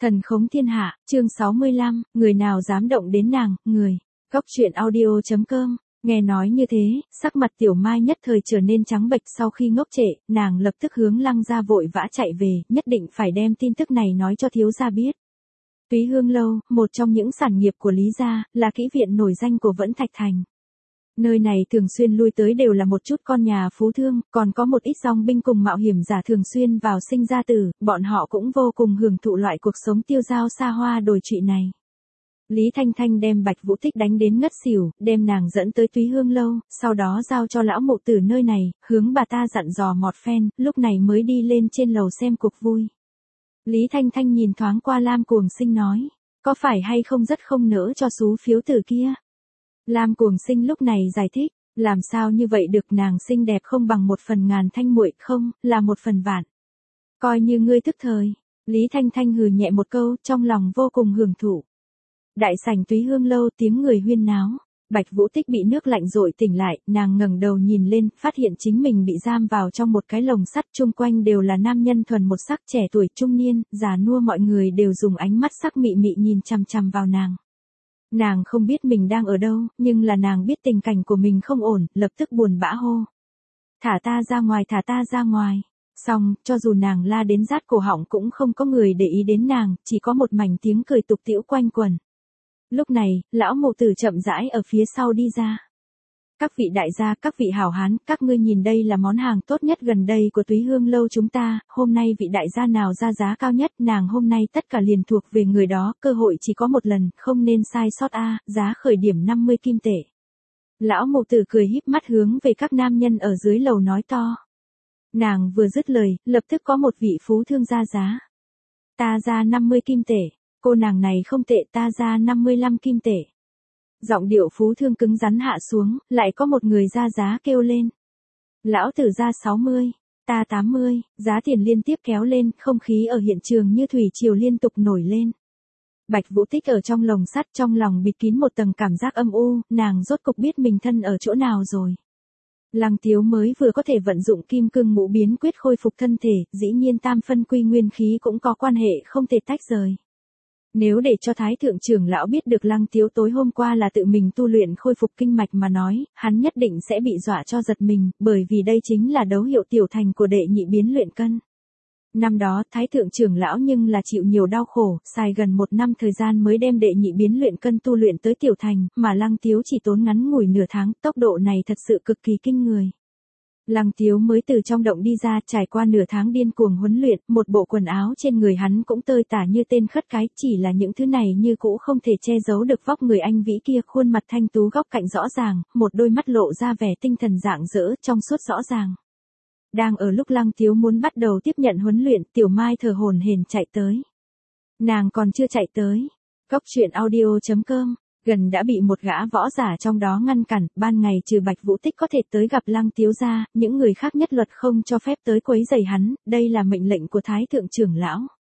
Thần khống thiên hạ, chương 65, người nào dám động đến nàng, người. Góc truyện audio.com, nghe nói như thế, sắc mặt Tiểu Mai nhất thời trở nên trắng bệch sau khi ngốc trệ, nàng lập tức hướng Lăng gia vội vã chạy về, nhất định phải đem tin tức này nói cho thiếu gia biết. Túy Hương Lâu, một trong những sản nghiệp của Lý gia, là kỹ viện nổi danh của Vẫn Thạch Thành. Nơi này thường xuyên lui tới đều là một chút con nhà phú thương, còn có một ít dòng binh cùng mạo hiểm giả thường xuyên vào sinh ra tử, bọn họ cũng vô cùng hưởng thụ loại cuộc sống tiêu dao xa hoa đồi trụy này. Lý Thanh Thanh đem Bạch Vũ Tích đánh đến ngất xỉu, đem nàng dẫn tới Túy Hương Lâu, sau đó giao cho lão mụ tử nơi này, hướng bà ta dặn dò một phen, lúc này mới đi lên trên lầu xem cuộc vui. Lý Thanh Thanh nhìn thoáng qua Lam Cuồng Sinh nói, có phải hay không rất không nỡ cho số phiếu tử kia? Lam Cuồng Sinh lúc này giải thích, làm sao như vậy được, nàng xinh đẹp không bằng một phần ngàn thanh muội, không, là một phần vạn. Coi như ngươi thức thời. Lý Thanh Thanh hừ nhẹ một câu, trong lòng vô cùng hưởng thụ. Đại sảnh Túy Hương Lâu tiếng người huyên náo. Bạch Vũ Tích bị nước lạnh dội tỉnh lại, nàng ngẩng đầu nhìn lên, phát hiện chính mình bị giam vào trong một cái lồng sắt, chung quanh đều là nam nhân thuần một sắc, trẻ tuổi trung niên, già nua, mọi người đều dùng ánh mắt sắc mị mị nhìn chằm chằm vào nàng. Nàng không biết mình đang ở đâu, nhưng là nàng biết tình cảnh của mình không ổn, lập tức buồn bã hô. Thả ta ra ngoài, thả ta ra ngoài. Xong, cho dù nàng la đến rát cổ họng cũng không có người để ý đến nàng, chỉ có một mảnh tiếng cười tục tĩu quanh quẩn. Lúc này, lão mụ tử chậm rãi ở phía sau đi ra. Các vị đại gia, các vị hảo hán, các ngươi nhìn đây là món hàng tốt nhất gần đây của Túy Hương Lâu chúng ta, hôm nay vị đại gia nào ra giá cao nhất, nàng hôm nay tất cả liền thuộc về người đó, cơ hội chỉ có một lần, không nên sai sót a, giá khởi điểm 50 kim tệ. Lão mụ tử cười híp mắt hướng về các nam nhân ở dưới lầu nói to. Nàng vừa dứt lời, lập tức có một vị phú thương ra giá. Ta ra 50 kim tệ, cô nàng này không tệ, ta ra 55 kim tệ. Giọng điệu phú thương cứng rắn hạ xuống, lại có một người ra giá kêu lên. Lão tử ra 60, ta 80, giá tiền liên tiếp kéo lên, không khí ở hiện trường như thủy triều liên tục nổi lên. Bạch Vũ Tích ở trong lồng sắt, trong lòng bịt kín một tầng cảm giác âm u, nàng rốt cục biết mình thân ở chỗ nào rồi. Lăng Tiếu mới vừa có thể vận dụng kim cương ngũ biến quyết khôi phục thân thể, dĩ nhiên tam phân quy nguyên khí cũng có quan hệ không thể tách rời. Nếu để cho Thái Thượng trưởng lão biết được Lăng Tiếu tối hôm qua là tự mình tu luyện khôi phục kinh mạch mà nói, hắn nhất định sẽ bị dọa cho giật mình, bởi vì đây chính là dấu hiệu tiểu thành của đệ nhị biến luyện cân. Năm đó, Thái Thượng trưởng lão nhưng là chịu nhiều đau khổ, xài gần 1 năm thời gian mới đem đệ nhị biến luyện cân tu luyện tới tiểu thành, mà Lăng Tiếu chỉ tốn ngắn ngủi nửa tháng, tốc độ này thật sự cực kỳ kinh người. Lăng Tiếu mới từ trong động đi ra, trải qua nửa tháng điên cuồng huấn luyện, một bộ quần áo trên người hắn cũng tơi tả như tên khất cái, chỉ là những thứ này như cũ không thể che giấu được vóc người anh vĩ kia, khuôn mặt thanh tú góc cạnh rõ ràng, một đôi mắt lộ ra vẻ tinh thần rạng rỡ, trong suốt rõ ràng. Đang ở lúc Lăng Tiếu muốn bắt đầu tiếp nhận huấn luyện, Tiểu Mai thở hổn hển chạy tới. Nàng còn chưa chạy tới. Góc truyện audio.com, gần đã bị một gã võ giả trong đó ngăn cản, ban ngày trừ Bạch Vũ Tích có thể tới gặp Lăng Tiếu ra, những người khác nhất luật không cho phép tới quấy rầy hắn, đây là mệnh lệnh của Thái Thượng trưởng lão.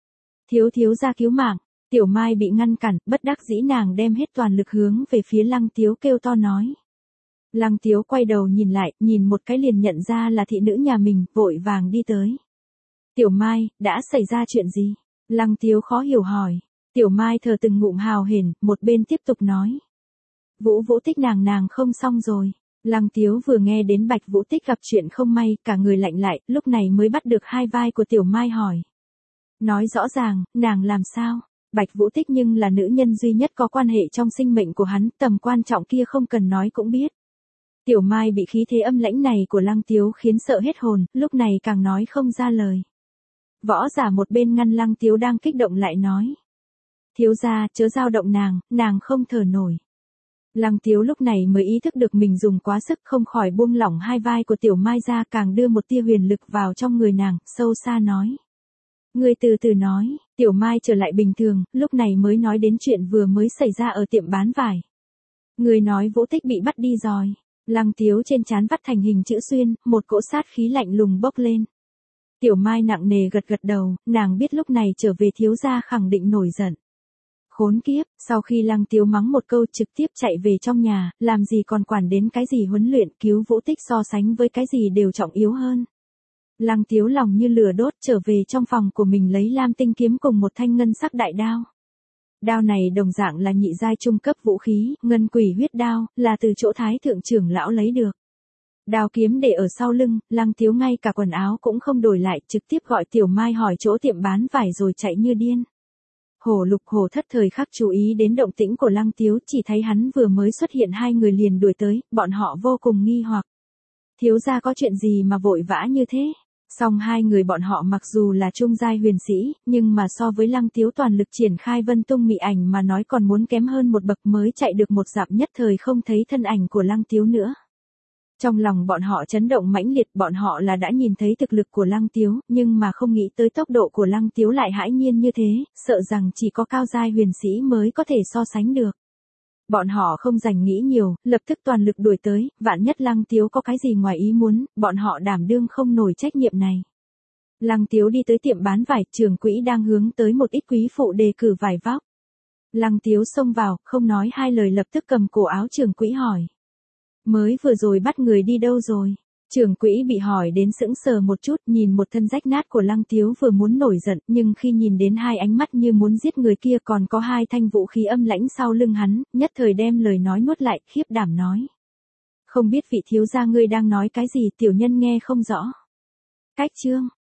Thiếu gia cứu mạng, Tiểu Mai bị ngăn cản, bất đắc dĩ nàng đem hết toàn lực hướng về phía Lăng Tiếu kêu to nói. Lăng Tiếu quay đầu nhìn lại, nhìn một cái liền nhận ra là thị nữ nhà mình, vội vàng đi tới. Tiểu Mai, đã xảy ra chuyện gì? Lăng Tiếu khó hiểu hỏi. Tiểu Mai thở từng ngụm hào hển, một bên tiếp tục nói. Vũ Tích nàng không xong rồi. Lăng Tiếu vừa nghe đến Bạch Vũ Tích gặp chuyện không may, cả người lạnh lại, lúc này mới bắt được hai vai của Tiểu Mai hỏi. Nói rõ ràng, nàng làm sao? Bạch Vũ Tích nhưng là nữ nhân duy nhất có quan hệ trong sinh mệnh của hắn, tầm quan trọng kia không cần nói cũng biết. Tiểu Mai bị khí thế âm lãnh này của Lăng Tiếu khiến sợ hết hồn, lúc này càng nói không ra lời. Võ giả một bên ngăn Lăng Tiếu đang kích động lại nói. Thiếu gia, chớ dao động nàng không thở nổi. Lăng Tiếu lúc này mới ý thức được mình dùng quá sức, không khỏi buông lỏng hai vai của Tiểu Mai ra, càng đưa một tia huyền lực vào trong người nàng, sâu xa nói. Ngươi từ từ nói. Tiểu Mai trở lại bình thường, lúc này mới nói đến chuyện vừa mới xảy ra ở tiệm bán vải. Người nói Vũ Tích bị bắt đi rồi. Lăng Tiếu trên trán vắt thành hình chữ xuyên, một cỗ sát khí lạnh lùng bốc lên. Tiểu Mai nặng nề gật đầu, nàng biết lúc này trở về thiếu gia khẳng định nổi giận. Khốn kiếp, sau khi Lăng Tiếu mắng một câu trực tiếp chạy về trong nhà, làm gì còn quản đến cái gì huấn luyện, cứu Vũ Tích so sánh với cái gì đều trọng yếu hơn. Lăng Tiếu lòng như lửa đốt trở về trong phòng của mình lấy lam tinh kiếm cùng một thanh ngân sắc đại đao. Đao này đồng dạng là nhị giai trung cấp vũ khí, ngân quỷ huyết đao, là từ chỗ thái thượng trưởng lão lấy được. Đao kiếm để ở sau lưng, Lăng Tiếu ngay cả quần áo cũng không đổi lại, trực tiếp gọi Tiểu Mai hỏi chỗ tiệm bán vải rồi chạy như điên. Hổ Lục Hổ Thất thời khắc chú ý đến động tĩnh của Lăng Tiếu, chỉ thấy hắn vừa mới xuất hiện hai người liền đuổi tới, bọn họ vô cùng nghi hoặc. Thiếu gia có chuyện gì mà vội vã như thế? Song hai người bọn họ mặc dù là trung giai huyền sĩ, nhưng mà so với Lăng Tiếu toàn lực triển khai Vân Tung Mị Ảnh mà nói còn muốn kém hơn một bậc, mới chạy được một dặm nhất thời không thấy thân ảnh của Lăng Tiếu nữa. Trong lòng bọn họ chấn động mãnh liệt, bọn họ là đã nhìn thấy thực lực của Lăng Tiếu, nhưng mà không nghĩ tới tốc độ của Lăng Tiếu lại hãi nhiên như thế, sợ rằng chỉ có cao giai huyền sĩ mới có thể so sánh được. Bọn họ không dành nghĩ nhiều, lập tức toàn lực đuổi tới, vạn nhất Lăng Tiếu có cái gì ngoài ý muốn, bọn họ đảm đương không nổi trách nhiệm này. Lăng Tiếu đi tới tiệm bán vải, trưởng quỹ đang hướng tới một ít quý phụ đề cử vải vóc. Lăng Tiếu xông vào, không nói hai lời lập tức cầm cổ áo trưởng quỹ hỏi. Mới vừa rồi bắt người đi đâu rồi? Trưởng quỹ bị hỏi đến sững sờ một chút, nhìn một thân rách nát của Lăng Tiếu vừa muốn nổi giận, nhưng khi nhìn đến hai ánh mắt như muốn giết người kia còn có hai thanh vũ khí âm lãnh sau lưng hắn, nhất thời đem lời nói nuốt lại, khiếp đảm nói. Không biết vị thiếu gia ngươi đang nói cái gì, tiểu nhân nghe không rõ. Cách chương.